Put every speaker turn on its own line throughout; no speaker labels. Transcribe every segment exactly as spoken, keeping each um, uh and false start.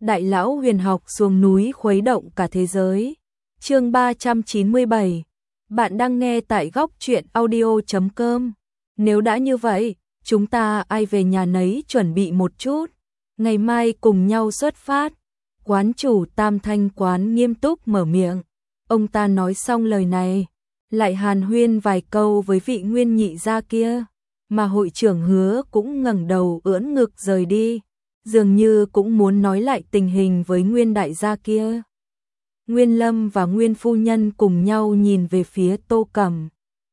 Đại lão huyền học xuống núi khuấy động cả thế giới. Chương ba trăm chín mươi bảy. Bạn đang nghe tại góc truyện audio chấm com. Nếu đã như vậy, chúng ta ai về nhà nấy chuẩn bị một chút. Ngày mai cùng nhau xuất phát. Quán chủ Tam Thanh quán nghiêm túc mở miệng. Ông ta nói xong lời này, lại hàn huyên vài câu với vị nguyên nhị gia kia, mà hội trưởng Hứa cũng ngẩng đầu ưỡn ngực rời đi, dường như cũng muốn nói lại tình hình với nguyên đại gia kia. Nguyên Lâm và Nguyên phu nhân cùng nhau nhìn về phía Tô Cẩm.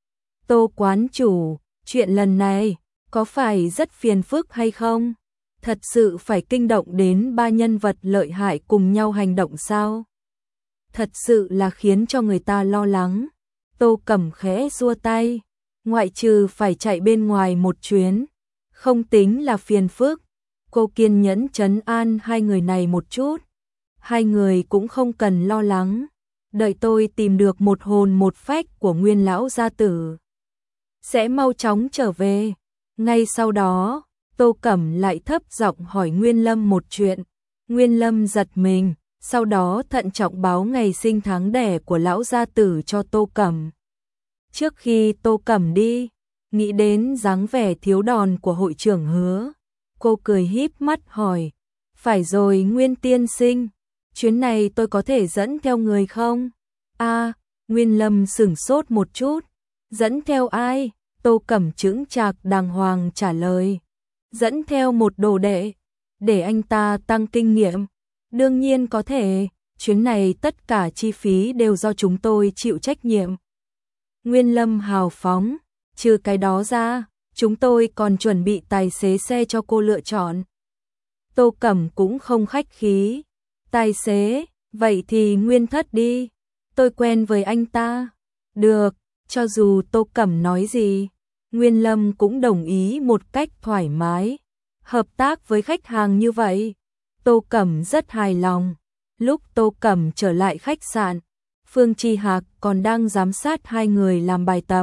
Tô quán chủ, chuyện lần này có phải rất phiền phức hay không? Thật sự phải kinh động đến ba nhân vật lợi hại cùng nhau hành động sao? Thật sự là khiến cho người ta lo lắng. Tô Cẩm khẽ xua tay, ngoại trừ phải chạy bên ngoài một chuyến, không tính là phiền phức. Cô kiên nhẫn trấn an hai người này một chút. Hai người cũng không cần lo lắng, đợi tôi tìm được một hồn một phách của Nguyên lão gia tử, sẽ mau chóng trở về. Ngay sau đó, Tô Cẩm lại thấp giọng hỏi Nguyên Lâm một chuyện. Nguyên Lâm giật mình, sau đó thận trọng báo ngày sinh tháng đẻ của lão gia tử cho Tô Cẩm. Trước khi Tô Cẩm đi, nghĩ đến dáng vẻ thiếu đòn của hội trưởng Hứa, cô cười híp mắt hỏi, phải rồi Nguyên tiên sinh, chuyến này tôi có thể dẫn theo người không? A, à, Nguyên Lâm sửng sốt một chút, dẫn theo ai? Tô Cẩm chững chạc đàng hoàng trả lời, dẫn theo một đồ đệ, để anh ta tăng kinh nghiệm. Đương nhiên có thể, chuyến này tất cả chi phí đều do chúng tôi chịu trách nhiệm. Nguyên Lâm hào phóng, trừ cái đó ra, chúng tôi còn chuẩn bị tài xế xe cho cô lựa chọn. Tô Cẩm cũng không khách khí, tài xế, vậy thì Nguyên thất đi, tôi quen với anh ta. Được, cho dù Tô Cẩm nói gì, Nguyên Lâm cũng đồng ý một cách thoải mái. Hợp tác với khách hàng như vậy, Tô Cẩm rất hài lòng. Lúc Tô Cẩm trở lại khách sạn, Phương Chi Hạc còn đang giám sát hai người làm bài tập.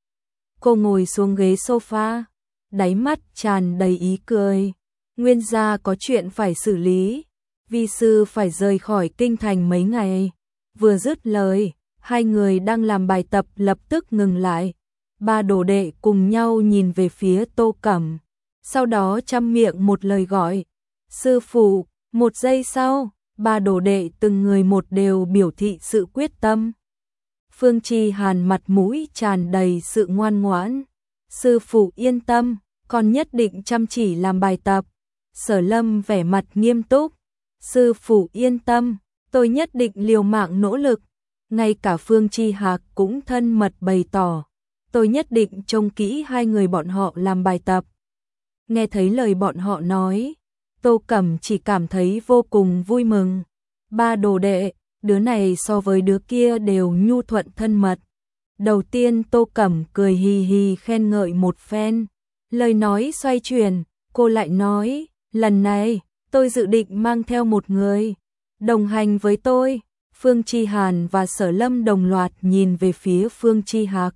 Cô ngồi xuống ghế sofa, đáy mắt tràn đầy ý cười. Nguyên gia có chuyện phải xử lý, vi sư phải rời khỏi kinh thành mấy ngày. Vừa dứt lời, hai người đang làm bài tập lập tức ngừng lại. Ba đồ đệ cùng nhau nhìn về phía Tô Cẩm, sau đó chăm miệng một lời gọi, sư phụ. Một giây sau, ba đồ đệ từng người một đều biểu thị sự quyết tâm. Phương Chi Hàn mặt mũi tràn đầy sự ngoan ngoãn, sư phụ yên tâm, con nhất định chăm chỉ làm bài tập. Sở Lâm vẻ mặt nghiêm túc, sư phụ yên tâm, tôi nhất định liều mạng nỗ lực. Ngay cả Phương Chi Hạc cũng thân mật bày tỏ, tôi nhất định trông kỹ hai người bọn họ làm bài tập. Nghe thấy lời bọn họ nói, Tô Cẩm chỉ cảm thấy vô cùng vui mừng. Ba đồ đệ, đứa này so với đứa kia đều nhu thuận thân mật. Đầu tiên Tô Cẩm cười hì hì khen ngợi một phen. Lời nói xoay chuyển, cô lại nói, lần này, tôi dự định mang theo một người đồng hành với tôi. Phương Chi Hàn và Sở Lâm đồng loạt nhìn về phía Phương Chi Hạc.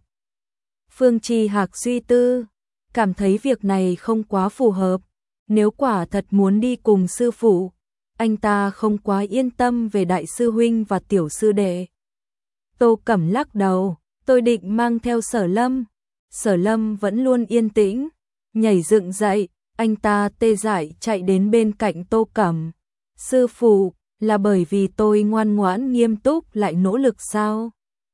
Phương Chi Hạc suy tư, cảm thấy việc này không quá phù hợp. Nếu quả thật muốn đi cùng sư phụ, anh ta không quá yên tâm về đại sư huynh và tiểu sư đệ. Tô Cẩm lắc đầu, tôi định mang theo Sở Lâm. Sở Lâm vẫn luôn yên tĩnh, nhảy dựng dậy, anh ta tê dại chạy đến bên cạnh Tô Cẩm. Sư phụ, là bởi vì tôi ngoan ngoãn nghiêm túc lại nỗ lực sao?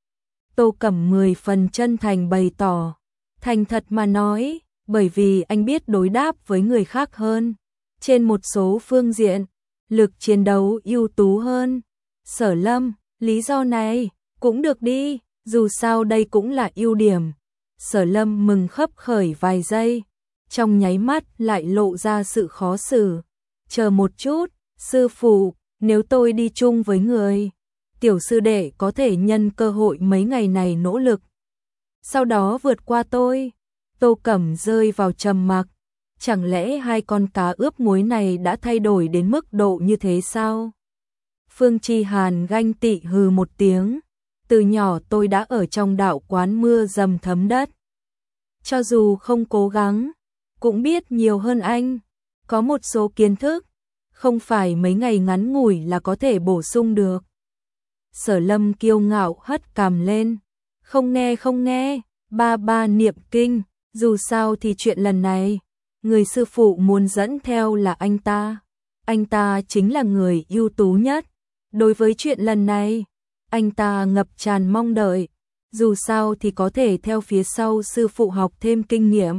Tô Cẩm mười phần chân thành bày tỏ, thành thật mà nói, bởi vì anh biết đối đáp với người khác hơn. Trên một số phương diện, lực chiến đấu ưu tú hơn. Sở Lâm, lý do này, cũng được đi, dù sao đây cũng là ưu điểm. Sở Lâm mừng khấp khởi vài giây, trong nháy mắt lại lộ ra sự khó xử. Chờ một chút, sư phụ, nếu tôi đi chung với người, tiểu sư đệ có thể nhân cơ hội mấy ngày này nỗ lực, sau đó vượt qua tôi. Tô Cẩm rơi vào trầm mặc, chẳng lẽ hai con cá ướp muối này đã thay đổi đến mức độ như thế sao? Phương Chi Hàn ganh tị hừ một tiếng, từ nhỏ tôi đã ở trong đạo quán mưa dầm thấm đất. Cho dù không cố gắng, cũng biết nhiều hơn anh, có một số kiến thức, không phải mấy ngày ngắn ngủi là có thể bổ sung được. Sở Lâm kiêu ngạo hất cằm lên, không nghe không nghe, ba ba niệm kinh, dù sao thì chuyện lần này, người sư phụ muốn dẫn theo là anh ta, anh ta chính là người ưu tú nhất. Đối với chuyện lần này, anh ta ngập tràn mong đợi, dù sao thì có thể theo phía sau sư phụ học thêm kinh nghiệm.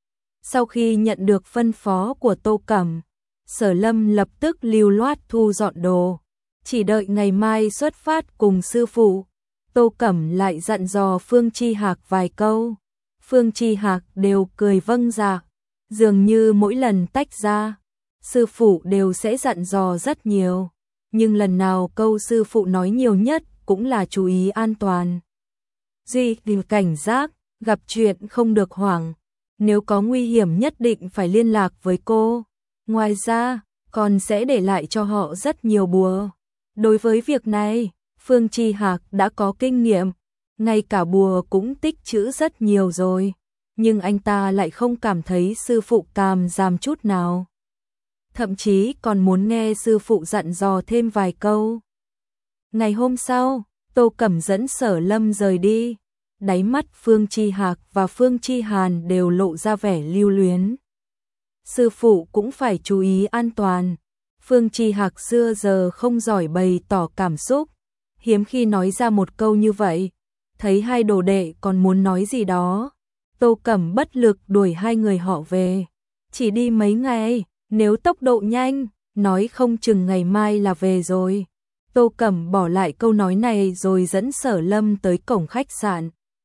Sau khi nhận được phân phó của Tô Cẩm, Sở Lâm lập tức lưu loát thu dọn đồ, chỉ đợi ngày mai xuất phát cùng sư phụ. Tô Cẩm lại dặn dò Phương Chi Hạc vài câu, Phương Chi Hạc đều cười vâng dạ, dường như mỗi lần tách ra, sư phụ đều sẽ dặn dò rất nhiều, nhưng lần nào câu sư phụ nói nhiều nhất cũng là chú ý an toàn. Duy tìm cảnh giác, gặp chuyện không được hoảng, nếu có nguy hiểm nhất định phải liên lạc với cô. Ngoài ra, còn sẽ để lại cho họ rất nhiều bùa. Đối với việc này, Phương Chi Hạc đã có kinh nghiệm, ngay cả bùa cũng tích trữ rất nhiều rồi, nhưng anh ta lại không cảm thấy sư phụ càm giảm chút nào. Thậm chí còn muốn nghe sư phụ dặn dò thêm vài câu. Ngày hôm sau, Tô Cẩm dẫn Sở Lâm rời đi, đáy mắt Phương Chi Hạc và Phương Chi Hàn đều lộ ra vẻ lưu luyến. Sư phụ cũng phải chú ý an toàn. Phương Chi Hạc xưa giờ không giỏi bày tỏ cảm xúc, hiếm khi nói ra một câu như vậy. Thấy hai đồ đệ còn muốn nói gì đó, Tô Cẩm bất lực đuổi hai người họ về. Chỉ đi mấy ngày, nếu tốc độ nhanh, nói không chừng ngày mai là về rồi. Tô Cẩm bỏ lại câu nói này rồi dẫn Sở Lâm tới cổng khách sạn.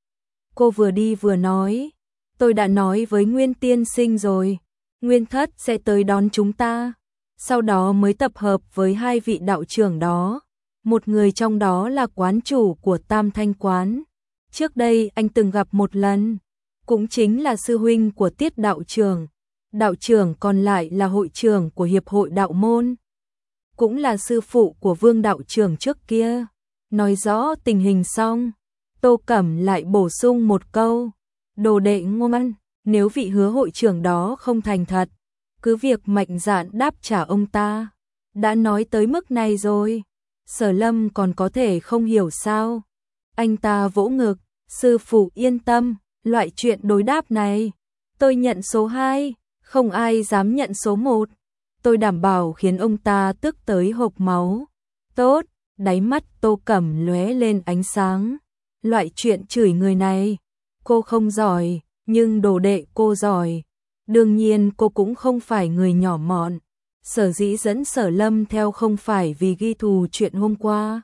Cô vừa đi vừa nói, tôi đã nói với Nguyên tiên sinh rồi, Nguyên thất sẽ tới đón chúng ta, sau đó mới tập hợp với hai vị đạo trưởng đó. Một người trong đó là quán chủ của Tam Thanh Quán. Trước đây anh từng gặp một lần, cũng chính là sư huynh của Tiết đạo trưởng. Đạo trưởng còn lại là hội trưởng của Hiệp hội Đạo Môn, cũng là sư phụ của Vương đạo trưởng trước kia. Nói rõ tình hình xong, Tô Cẩm lại bổ sung một câu, đồ đệ ngoan, nếu vị Hứa hội trưởng đó không thành thật, cứ việc mạnh dạn đáp trả ông ta. Đã nói tới mức này rồi, Sở Lâm còn có thể không hiểu sao. Anh ta vỗ ngực, sư phụ yên tâm, loại chuyện đối đáp này, tôi nhận số hai, không ai dám nhận số một. Tôi đảm bảo khiến ông ta tức tới hộc máu. Tốt, đáy mắt Tô Cẩm lóe lên ánh sáng. Loại chuyện chửi người này, cô không giỏi, nhưng đồ đệ cô giỏi. Đương nhiên cô cũng không phải người nhỏ mọn. Sở dĩ dẫn Sở Lâm theo không phải vì ghi thù chuyện hôm qua,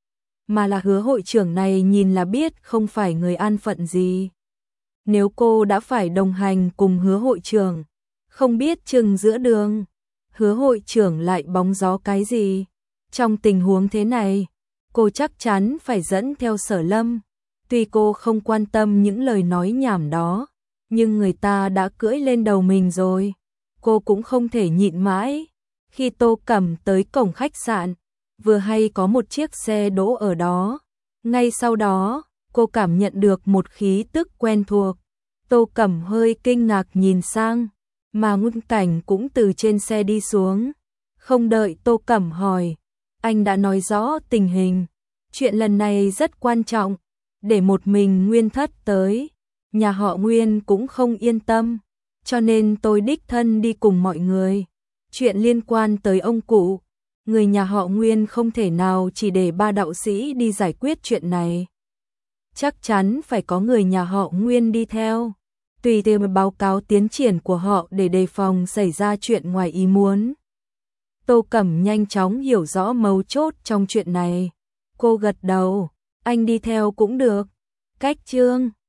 mà là Hứa hội trưởng này nhìn là biết không phải người an phận gì. Nếu cô đã phải đồng hành cùng Hứa hội trưởng, không biết chừng giữa đường, Hứa hội trưởng lại bóng gió cái gì. Trong tình huống thế này, cô chắc chắn phải dẫn theo Sở Lâm. Tuy cô không quan tâm những lời nói nhảm đó, nhưng người ta đã cưỡi lên đầu mình rồi, cô cũng không thể nhịn mãi. Khi Tô Cẩm tới cổng khách sạn, vừa hay có một chiếc xe đỗ ở đó. Ngay sau đó, cô cảm nhận được một khí tức quen thuộc. Tô Cẩm hơi kinh ngạc nhìn sang, mà Ngôn Cảnh cũng từ trên xe đi xuống. Không đợi Tô Cẩm hỏi, anh đã nói rõ tình hình. Chuyện lần này rất quan trọng, để một mình Nguyên thất tới, nhà họ Nguyên cũng không yên tâm, cho nên tôi đích thân đi cùng mọi người. Chuyện liên quan tới ông cụ, người nhà họ Nguyên không thể nào chỉ để ba đạo sĩ đi giải quyết chuyện này. Chắc chắn phải có người nhà họ Nguyên đi theo, tùy theo báo cáo tiến triển của họ để đề phòng xảy ra chuyện ngoài ý muốn. Tô Cẩm nhanh chóng hiểu rõ mấu chốt trong chuyện này. Cô gật đầu, anh đi theo cũng được. Cách Trương